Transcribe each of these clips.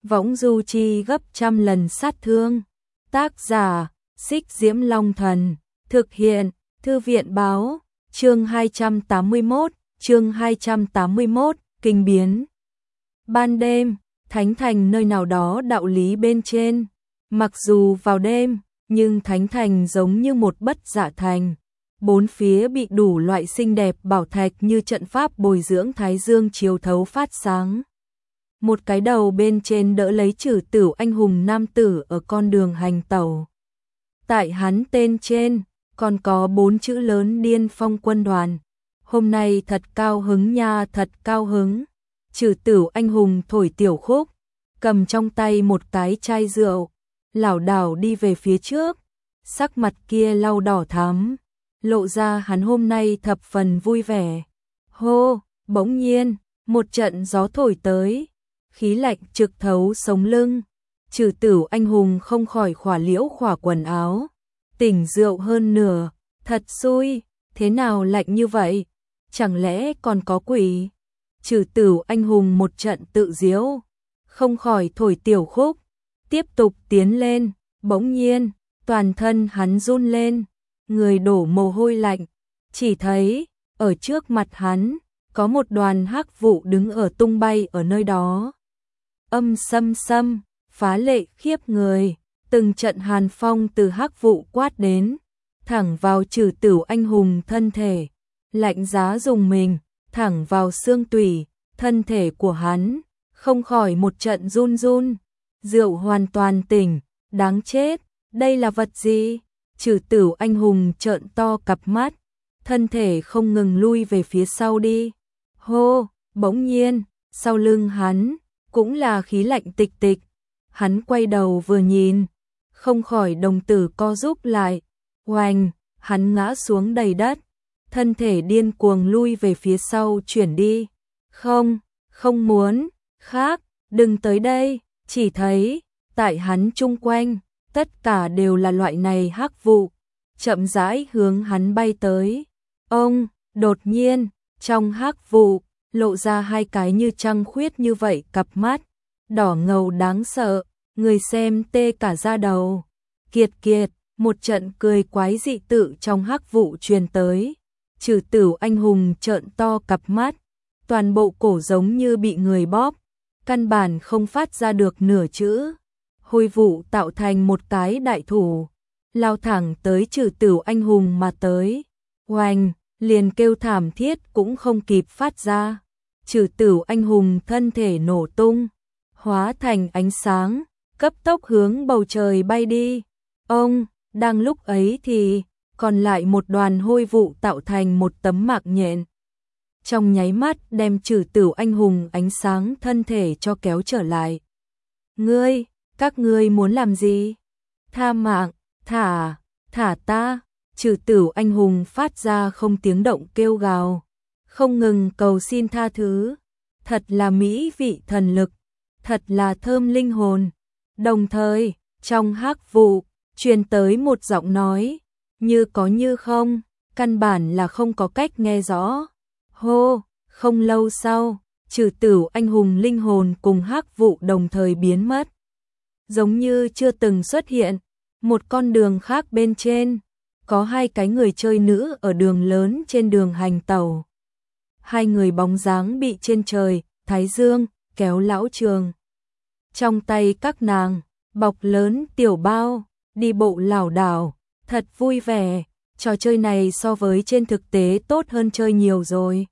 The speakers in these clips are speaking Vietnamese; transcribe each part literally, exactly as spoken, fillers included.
võng du chi gấp trăm lần sát thương. Tác giả, Xích Diễm Long Thần, thực hiện, Thư viện Báo, chương hai trăm tám mươi mốt, chương hai trăm tám mươi mốt, kinh biến. Ban đêm, Thánh Thành nơi nào đó đạo lý bên trên, mặc dù vào đêm, nhưng Thánh Thành giống như một bất dạ thành. Bốn phía bị đủ loại xinh đẹp bảo thạch như trận pháp bồi dưỡng thái dương chiếu thấu phát sáng. Một cái đầu bên trên đỡ lấy Trử Tửu anh hùng nam tử ở con đường hành tẩu. Tại hắn tên trên, còn có bốn chữ lớn Điên Phong quân đoàn. Hôm nay thật cao hứng nha, thật cao hứng. Trử Tửu anh hùng thổi tiểu khúc, cầm trong tay một cái chai rượu, lảo đảo đi về phía trước, sắc mặt kia lau đỏ thắm, lộ ra hắn hôm nay thập phần vui vẻ. Hô, bỗng nhiên, một trận gió thổi tới, khí lạnh trực thấu sống lưng. Trử Tửu anh hùng không khỏi khỏa liễu khỏa quần áo, tỉnh rượu hơn nửa, thật xui, thế nào lạnh như vậy? Chẳng lẽ còn có quỷ? Trử Tửu anh hùng một trận tự diếu, không khỏi thổi tiểu khúc, tiếp tục tiến lên, bỗng nhiên, toàn thân hắn run lên, người đổ mồ hôi lạnh, chỉ thấy, ở trước mặt hắn, có một đoàn hắc vụ đứng ở tung bay ở nơi đó. Âm xâm xâm, phá lệ khiếp người, từng trận hàn phong từ hắc vụ quát đến, thẳng vào Trử Tửu anh hùng thân thể, lạnh giá dùng mình, thẳng vào xương tủy, thân thể của hắn, không khỏi một trận run run. Rượu hoàn toàn tỉnh, đáng chết, đây là vật gì? Trử Tửu anh hùng trợn to cặp mắt, thân thể không ngừng lui về phía sau đi. Hô, bỗng nhiên, sau lưng hắn, cũng là khí lạnh tịch tịch. Hắn quay đầu vừa nhìn, không khỏi đồng tử co rúm lại. Oành, hắn ngã xuống đầy đất, thân thể điên cuồng lui về phía sau chuyển đi. Không, không muốn, khác, đừng tới đây. Chỉ thấy, tại hắn chung quanh, tất cả đều là loại này hắc vụ, chậm rãi hướng hắn bay tới. Ông, đột nhiên, trong hắc vụ, lộ ra hai cái như trăng khuyết như vậy cặp mắt, đỏ ngầu đáng sợ, người xem tê cả da đầu. Kiệt kiệt, một trận cười quái dị tự trong hắc vụ truyền tới. Trử Tửu anh hùng trợn to cặp mắt, toàn bộ cổ giống như bị người bóp, căn bản không phát ra được nửa chữ. Hôi vụ tạo thành một cái đại thủ, lao thẳng tới Trử Tửu anh hùng mà tới. Oanh, liền kêu thảm thiết cũng không kịp phát ra. Trử Tửu anh hùng thân thể nổ tung, hóa thành ánh sáng, cấp tốc hướng bầu trời bay đi. Ông, đang lúc ấy thì, còn lại một đoàn hôi vụ tạo thành một tấm mạc nhện. Trong nháy mắt đem Trử Tửu anh hùng ánh sáng thân thể cho kéo trở lại. Ngươi, các ngươi muốn làm gì? Tha mạng, thả, thả ta. Trử Tửu anh hùng phát ra không tiếng động kêu gào, không ngừng cầu xin tha thứ. Thật là mỹ vị thần lực, thật là thơm linh hồn. Đồng thời, trong hắc vụ, truyền tới một giọng nói, như có như không, căn bản là không có cách nghe rõ. Hô, không lâu sau, Trử Tửu anh hùng linh hồn cùng hắc vụ đồng thời biến mất. Giống như chưa từng xuất hiện, một con đường khác bên trên, có hai cái người chơi nữ ở đường lớn trên đường hành tẩu. Hai người bóng dáng bị trên trời, thái dương, kéo lão trường. Trong tay các nàng, bọc lớn tiểu bao, đi bộ lảo đảo, thật vui vẻ. Trò chơi này so với trên thực tế tốt hơn chơi nhiều rồi.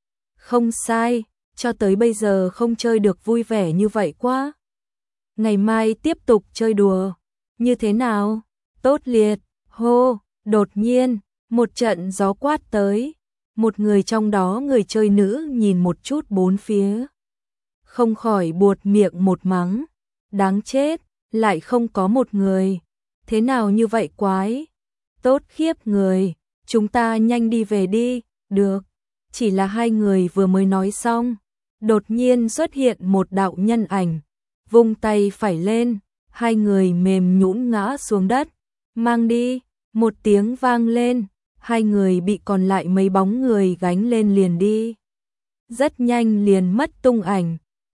Không sai, cho tới bây giờ không chơi được vui vẻ như vậy quá. Ngày mai tiếp tục chơi đùa. Như thế nào? Tốt liệt. Hô, đột nhiên, một trận gió quát tới. Một người trong đó người chơi nữ nhìn một chút bốn phía, không khỏi buột miệng một mắng. Đáng chết, lại không có một người. Thế nào như vậy quái? Tốt khiếp người, chúng ta nhanh đi về đi. Được. Chỉ là hai người vừa mới nói xong, đột nhiên xuất hiện một đạo nhân ảnh, vung tay phải lên, hai người mềm nhũn ngã xuống đất. Mang đi, một tiếng vang lên, hai người bị còn lại mấy bóng người gánh lên liền đi. Rất nhanh liền mất tung ảnh.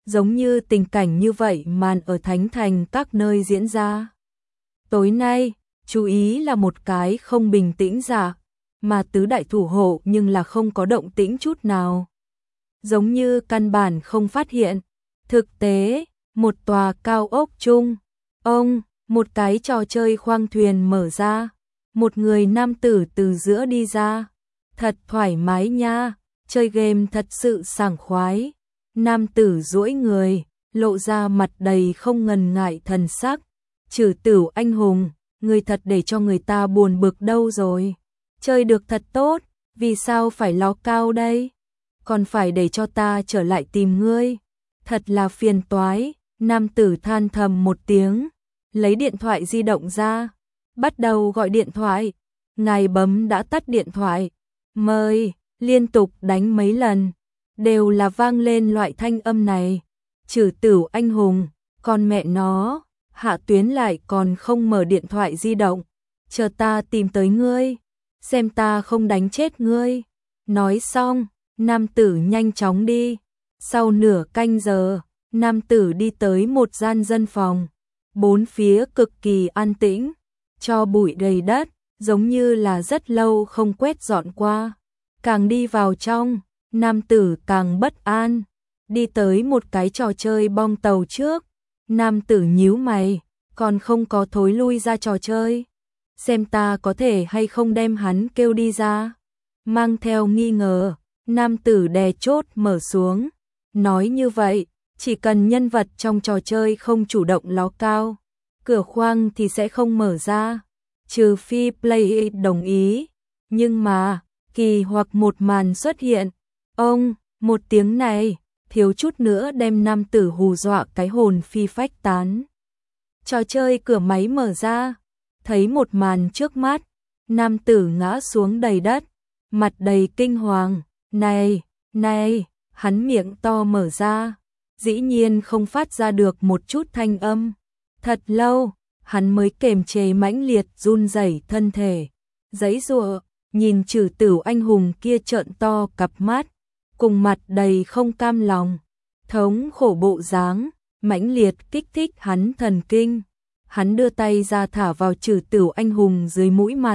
giống như tình cảnh như vậy màn ở thánh thành các nơi diễn ra. Tối nay, chú ý là một cái không bình tĩnh giả, mà tứ đại thủ hộ nhưng là không có động tĩnh chút nào. Giống như căn bản không phát hiện. Thực tế, một tòa cao ốc chung, ông, một cái trò chơi khoang thuyền mở ra, một người nam tử từ giữa đi ra. Thật thoải mái nha, chơi game thật sự sảng khoái. Nam tử duỗi người, lộ ra mặt đầy không ngần ngại thần sắc. Trừ Tửu anh hùng, người thật để cho người ta buồn bực đâu rồi. Chơi được thật tốt, vì sao phải ló cao đây? Còn phải để cho ta trở lại tìm ngươi. Thật là phiền toái. Nam tử than thầm một tiếng, lấy điện thoại di động ra, bắt đầu gọi điện thoại. Ngài bấm đã tắt điện thoại. Mời, liên tục đánh mấy lần, đều là vang lên loại thanh âm này. Trừ Tửu anh hùng, con mẹ nó, Hạ Tuyến lại còn không mở điện thoại di động. Chờ ta tìm tới ngươi, xem ta không đánh chết ngươi. Nói xong, nam tử nhanh chóng đi. Sau nửa canh giờ, nam tử đi tới một gian dân phòng. Bốn phía cực kỳ an tĩnh, cho bụi đầy đất, giống như là rất lâu không quét dọn qua. Càng đi vào trong, nam tử càng bất an. Đi tới một cái trò chơi bong tàu trước. Nam tử nhíu mày, còn không có thối lui ra trò chơi. Xem ta có thể hay không đem hắn kêu đi ra. Mang theo nghi ngờ, nam tử đè chốt mở xuống. Nói như vậy, chỉ cần nhân vật trong trò chơi không chủ động ló cao, cửa khoang thì sẽ không mở ra. Trừ phi Play đồng ý. Nhưng mà, kỳ hoặc một màn xuất hiện. Ông, một tiếng này, thiếu chút nữa đem nam tử hù dọa cái hồn phi phách tán. Trò chơi cửa máy mở ra, thấy một màn trước mắt, nam tử ngã xuống đầy đất, mặt đầy kinh hoàng. Này, này, hắn miệng to mở ra, dĩ nhiên không phát ra được một chút thanh âm. Thật lâu, hắn mới kềm chế mãnh liệt run rẩy thân thể, giãy giụa, nhìn Trừ Tửu anh hùng kia trợn to cặp mắt, cùng mặt đầy không cam lòng, thống khổ bộ dáng, mãnh liệt kích thích hắn thần kinh. Hắn đưa tay ra thả vào Trừ Tửu anh hùng dưới mũi mặt.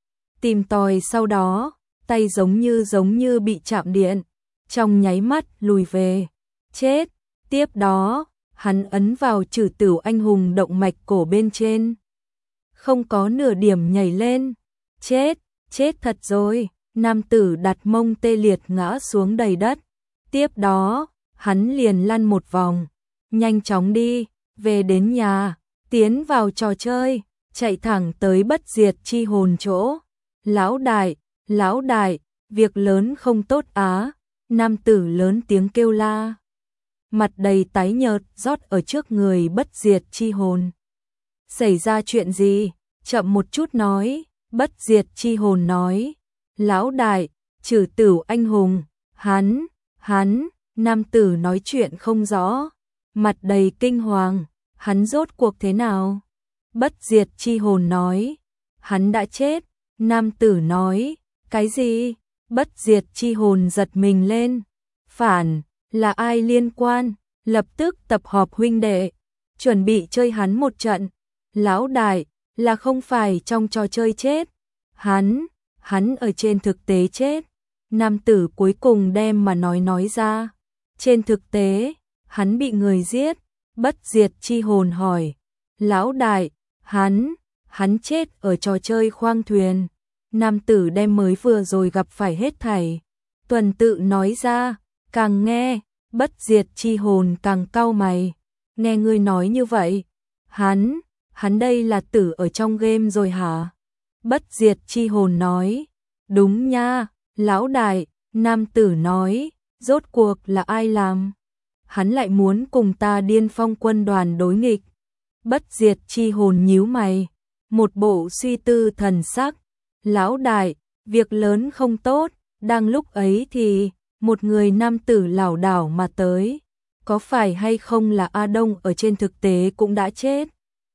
Tìm tòi sau đó, tay giống như giống như bị chạm điện, trong nháy mắt lùi về. Chết, tiếp đó, hắn ấn vào Trừ Tửu anh hùng động mạch cổ bên trên. Không có nửa điểm nhảy lên. Chết, chết thật rồi. Nam tử đặt mông tê liệt ngã xuống đầy đất. Tiếp đó, hắn liền lăn một vòng, nhanh chóng đi, về đến nhà, tiến vào trò chơi, chạy thẳng tới bất diệt chi hồn chỗ. Lão đại, lão đại, việc lớn không tốt á. Nam tử lớn tiếng kêu la, mặt đầy tái nhợt rót ở trước người bất diệt chi hồn. Xảy ra chuyện gì? Chậm một chút nói. Bất diệt chi hồn nói, lão đại, Trừ Tửu anh hùng, hắn, hắn. Nam tử nói chuyện không rõ, mặt đầy kinh hoàng. Hắn rốt cuộc thế nào? Bất diệt chi hồn nói, hắn đã chết. Nam tử nói, cái gì? Bất diệt chi hồn giật mình lên. Phản, là ai liên quan? Lập tức tập họp huynh đệ, chuẩn bị chơi hắn một trận. Lão đại, là không phải trong trò chơi chết. Hắn, hắn ở trên thực tế chết. Nam tử cuối cùng đem mà nói nói ra. Trên thực tế, hắn bị người giết. Bất diệt chi hồn hỏi, lão đại, hắn, hắn chết ở trò chơi khoang thuyền. Nam tử đem mới vừa rồi gặp phải hết thảy tuần tự nói ra. Càng nghe, bất diệt chi hồn càng cau mày. Nghe ngươi nói như vậy, hắn, hắn đây là tử ở trong game rồi hả? Bất diệt chi hồn nói, đúng nha, lão đại. Nam tử nói, rốt cuộc là ai làm? Hắn lại muốn cùng ta Điên Phong quân đoàn đối nghịch. Bất diệt chi hồn nhíu mày, một bộ suy tư thần sắc. Lão đại, việc lớn không tốt. Đang lúc ấy thì một người nam tử lảo đảo mà tới. Có phải hay không là A Đông ở trên thực tế cũng đã chết?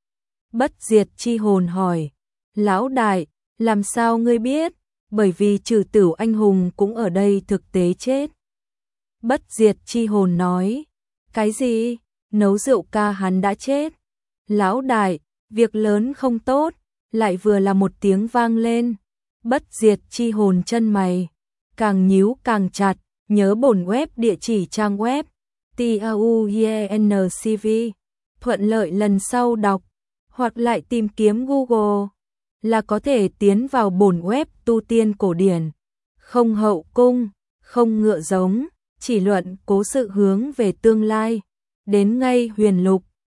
Bất diệt chi hồn hỏi, lão đại, làm sao ngươi biết? Bởi vì Trừ Tửu anh hùng cũng ở đây thực tế chết. Bất diệt chi hồn nói, Cái gì? Nấu rượu ca hắn đã chết. Lão đại, việc lớn không tốt, lại vừa là một tiếng vang lên. Bất diệt chi hồn chân mày càng nhíu càng chặt, nhớ bổn web địa chỉ trang web tauyencv, thuận lợi lần sau đọc hoặc lại tìm kiếm Google là có thể tiến vào bổn web tu tiên cổ điển, không hậu cung, không ngựa giống, chỉ luận cố sự hướng về tương lai, đến ngay huyền lục.